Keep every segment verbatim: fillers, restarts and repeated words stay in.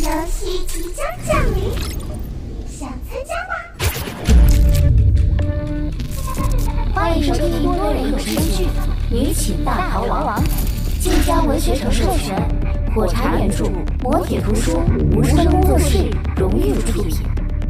游戏即将降临，想参加吗？ 欢迎收听多人有声剧《女寝大逃亡》，晋江文学城授权，火柴原著，磨铁图书，无声工作室荣誉出品。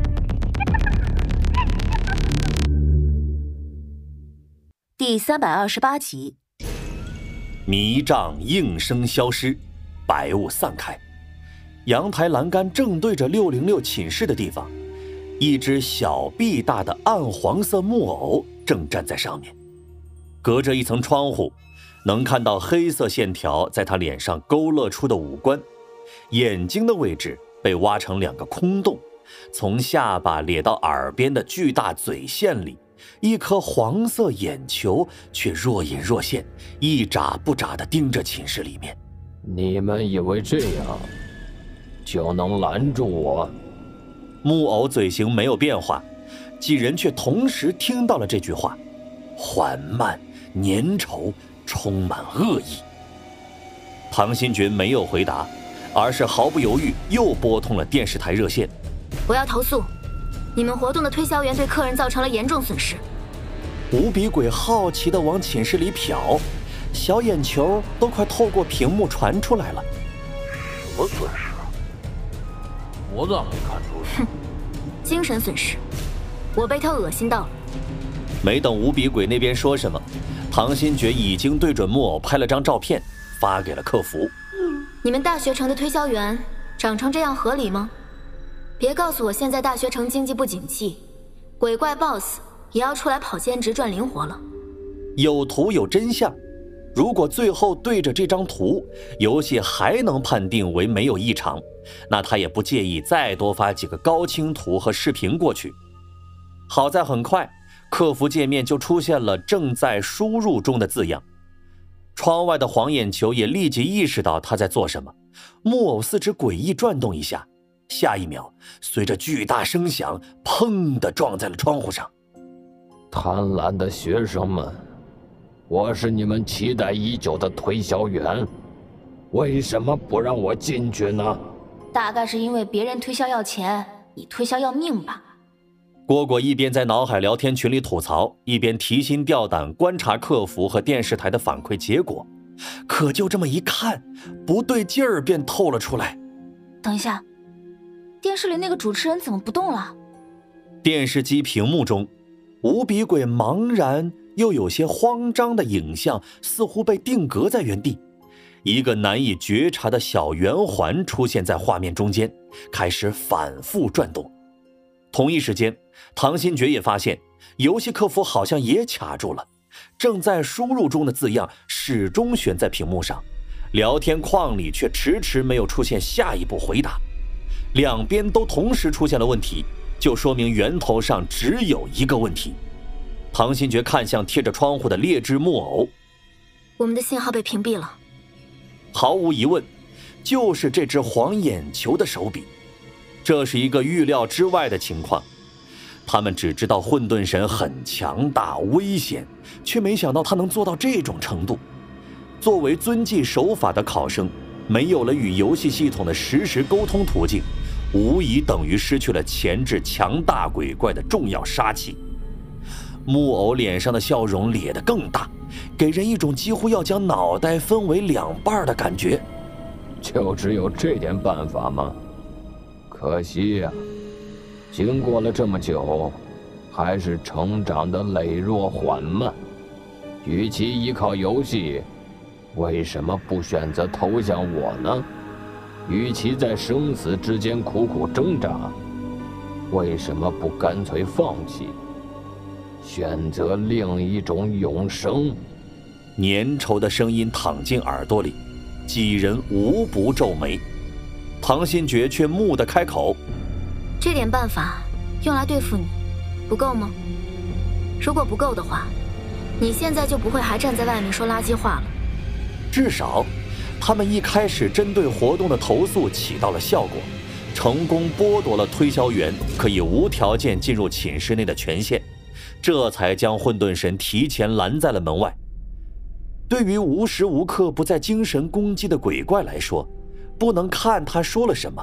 第三百二十八集。 迷障应声消失，白雾散开，阳台栏杆正对着六零六寝室的地方，一只小臂大的暗黄色木偶正站在上面，隔着一层窗户，能看到黑色线条在他脸上勾勒出的五官，眼睛的位置被挖成两个空洞，从下巴咧到耳边的巨大嘴线里，一颗黄色眼球却若隐若现，一眨不眨地盯着寝室里面。 你们以为这样就能拦住我？ 木偶嘴型没有变化，几人却同时听到了这句话，缓慢、粘稠，充满恶意。唐新觉没有回答，而是毫不犹豫又拨通了电视台热线。 我要投诉，你们活动的推销员对客人造成了严重损失。 无比鬼好奇地往寝室里瞟，小眼球都快透过屏幕传出来了。 什么损失？我咋没看出来？ 哼，精神损失，我被他恶心到了。 没等无比鬼那边说什么，唐新觉已经对准木偶拍了张照片，发给了客服。 你们大学城的推销员长成这样合理吗？别告诉我现在大学城经济不景气，鬼怪 boss 也要出来跑兼职赚零活了。 有图有真相，如果最后对着这张图，游戏还能判定为没有异常，那他也不介意再多发几个高清图和视频过去。好在很快，客服界面就出现了正在输入中的字样。窗外的黄眼球也立即意识到他在做什么，木偶四肢诡异转动一下，下一秒随着巨大声响，砰地撞在了窗户上。 贪婪的学生们，我是你们期待已久的推销员，为什么不让我进去呢？ 大概是因为别人推销要钱，你推销要命吧。 蝈蝈一边在脑海聊天群里吐槽，一边提心吊胆观察客服和电视台的反馈结果，可就这么一看，不对劲儿便透了出来。 等一下，电视里那个主持人怎么不动了？ 电视机屏幕中，无比鬼茫然又有些慌张的影像似乎被定格在原地，一个难以觉察的小圆环出现在画面中间，开始反复转动。同一时间，唐新觉也发现游戏客服好像也卡住了，正在输入中的字样始终悬在屏幕上，聊天框里却迟迟没有出现下一步回答。两边都同时出现了问题，就说明源头上只有一个问题。唐新觉看向贴着窗户的劣质木偶， 我们的信号被屏蔽了。 毫无疑问，就是这只黄眼球的手笔。这是一个预料之外的情况，他们只知道混沌神很强大危险，却没想到他能做到这种程度。作为遵纪守法的考生，没有了与游戏系统的实时沟通途径，无疑等于失去了钳制强大鬼怪的重要杀器。木偶脸上的笑容咧得更大，给人一种几乎要将脑袋分为两半的感觉。 就只有这点办法吗？可惜呀、啊，经过了这么久，还是成长的羸弱缓慢。与其依靠游戏，为什么不选择投向我呢？与其在生死之间苦苦挣扎，为什么不干脆放弃，选择另一种永生？ 粘稠的声音淌进耳朵里，几人无不皱眉。唐新觉却蓦地开口： 这点办法用来对付你，不够吗？如果不够的话，你现在就不会还站在外面说垃圾话了。 至少他们一开始针对活动的投诉起到了效果，成功剥夺了推销员可以无条件进入寝室内的权限，这才将混沌神提前拦在了门外。对于无时无刻不在精神攻击的鬼怪来说，不能看他说了什么，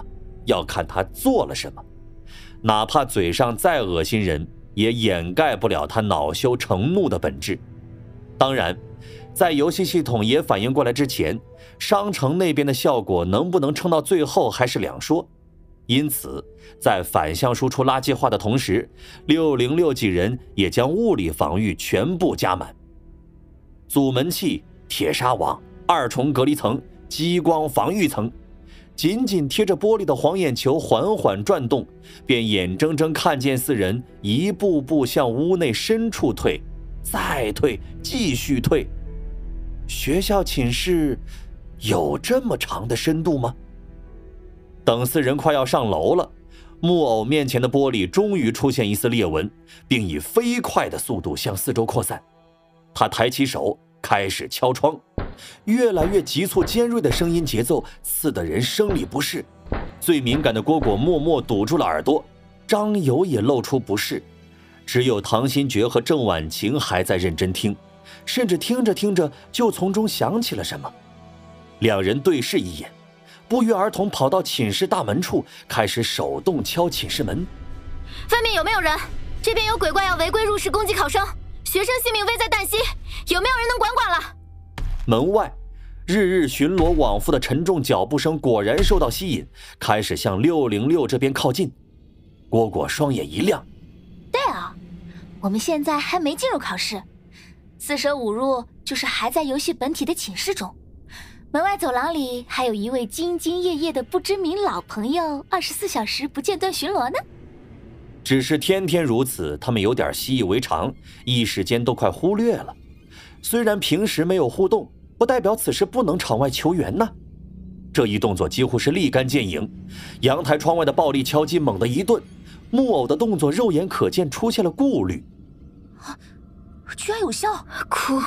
要看他做了什么。哪怕嘴上再恶心人，也掩盖不了他恼羞成怒的本质。当然，在游戏系统也反应过来之前，商城那边的效果能不能撑到最后还是两说。因此，在反向输出垃圾话的同时，六零六几人也将物理防御全部加满。阻门器、铁砂网、二重隔离层、激光防御层，紧紧贴着玻璃的黄眼球缓缓转动，便眼睁睁看见四人一步步向屋内深处退，再退，继续退。学校寝室有这么长的深度吗？等四人快要上楼了，木偶面前的玻璃终于出现一丝裂纹，并以飞快的速度向四周扩散。他抬起手开始敲窗，越来越急促尖锐的声音节奏刺得人生理不适。最敏感的蝈蝈默默堵住了耳朵，张友也露出不适，只有唐新觉和郑婉晴还在认真听，甚至听着听着就从中想起了什么。两人对视一眼，不约而同跑到寝室大门处，开始手动敲寝室门。 外面有没有人？这边有鬼怪要违规入室攻击考生，学生性命危在旦夕，有没有人能管管了？ 门外，日日巡逻往复的沉重脚步声果然受到吸引，开始向六零六这边靠近。蝈蝈双眼一亮， 对啊，我们现在还没进入考试，四舍五入就是还在游戏本体的寝室中。门外走廊里还有一位兢兢业业的不知名老朋友，二十四小时不间断巡逻呢。 只是天天如此，他们有点习以为常，一时间都快忽略了。虽然平时没有互动，不代表此时不能场外求援呢。这一动作几乎是立竿见影，阳台窗外的暴力敲击猛地一顿，木偶的动作肉眼可见出现了顾虑。 啊，居然有效！ 哭。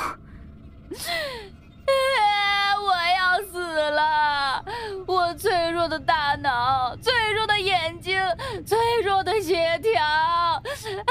我要死了！我脆弱的大脑，脆弱的眼睛，脆弱的协调。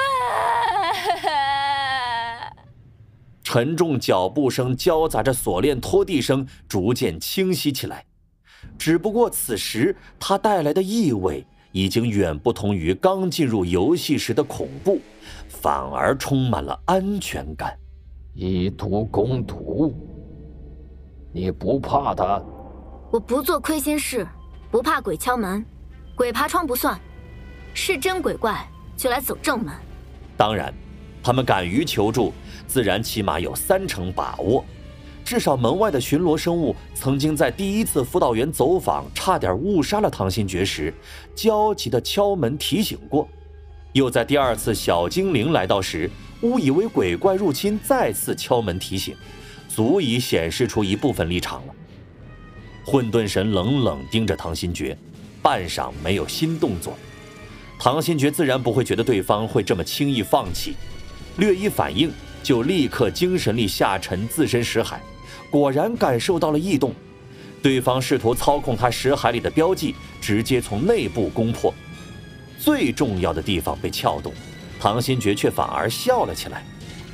沉重脚步声交杂着锁链拖地声，逐渐清晰起来。只不过此时它带来的意味已经远不同于刚进入游戏时的恐怖，反而充满了安全感。 以毒攻毒，你不怕他？ 我不做亏心事，不怕鬼敲门，鬼爬窗不算，是真鬼怪就来走正门。 当然，他们敢于求助，自然起码有三成把握。至少门外的巡逻生物曾经在第一次辅导员走访差点误杀了唐新觉时，焦急地敲门提醒过；又在第二次小精灵来到时，误以为鬼怪入侵，再次敲门提醒，足以显示出一部分立场了。混沌神冷冷盯着唐新觉，半晌没有新动作。唐新觉自然不会觉得对方会这么轻易放弃，略一反应就立刻精神力下沉自身识海，果然感受到了异动。对方试图操控他识海里的标记，直接从内部攻破。最重要的地方被撬动，唐新觉却反而笑了起来。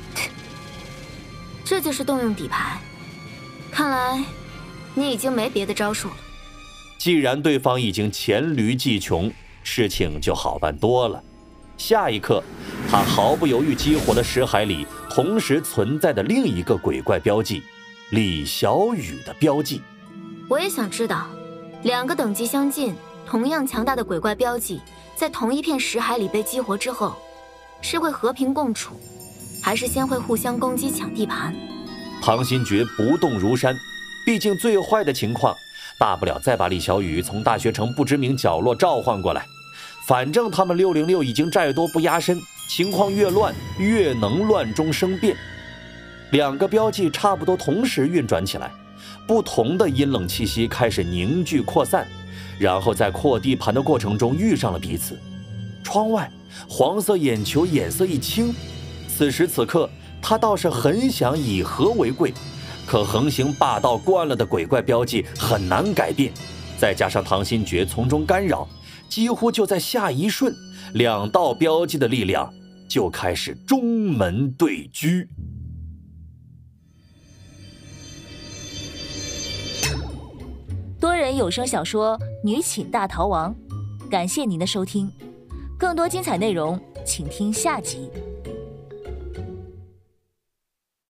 这就是动用底牌，看来你已经没别的招数了。 既然对方已经黔驴技穷，事情就好办多了。下一刻，他毫不犹豫激活了识海里同时存在的另一个鬼怪标记——李小雨的标记。 我也想知道，两个等级相近、同样强大的鬼怪标记，在同一片识海里被激活之后，是会和平共处，还是先会互相攻击抢地盘？ 唐新觉不动如山，毕竟最坏的情况，大不了再把李小雨从大学城不知名角落召唤过来。反正他们六零六已经债多不压身，情况越乱越能乱中生变。两个标记差不多同时运转起来，不同的阴冷气息开始凝聚扩散，然后在扩地盘的过程中遇上了彼此。窗外黄色眼球眼色一青，此时此刻他倒是很想以和为贵，可横行霸道惯了的鬼怪标记很难改变，再加上唐新觉从中干扰，几乎就在下一瞬，两道标记的力量就开始中门对狙。 多人有声小说《女寝大逃亡》， 感谢您的收听，更多精彩内容请听下集。